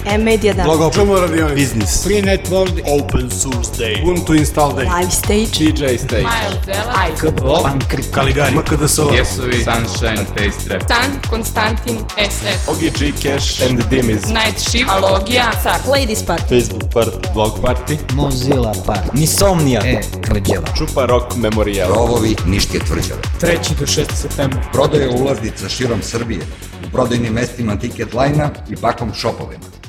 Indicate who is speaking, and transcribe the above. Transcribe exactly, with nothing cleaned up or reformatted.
Speaker 1: E-Media Dan,
Speaker 2: Logo, Čumo radionic,
Speaker 3: Biznis,
Speaker 4: Freenet World,
Speaker 2: Open Source Day, Ubuntu Install Day,
Speaker 1: Live Stage,
Speaker 2: D J Stage,
Speaker 5: Ajka,
Speaker 4: Pankrik,
Speaker 2: Kaligari, M K D S O,
Speaker 6: Jesovi, Sunshine, Taste Trap,
Speaker 5: San Konstantin S F,
Speaker 2: O G G Cash,
Speaker 3: and Dimiz,
Speaker 5: Night Shift, Alogija, Car,
Speaker 1: Ladies Party,
Speaker 3: Facebook Party, Blog Party,
Speaker 4: Mozilla Park,
Speaker 7: Nisomnija,
Speaker 4: E, Kleđeva,
Speaker 3: Čupa Rock Memorial,
Speaker 8: Rovovi Niške tvrđave.
Speaker 4: treći do šesti septembra.
Speaker 8: Prodaje ulaznica širom Srbije u prodajnim mestima Ticket Line-a i Pakom shopovima.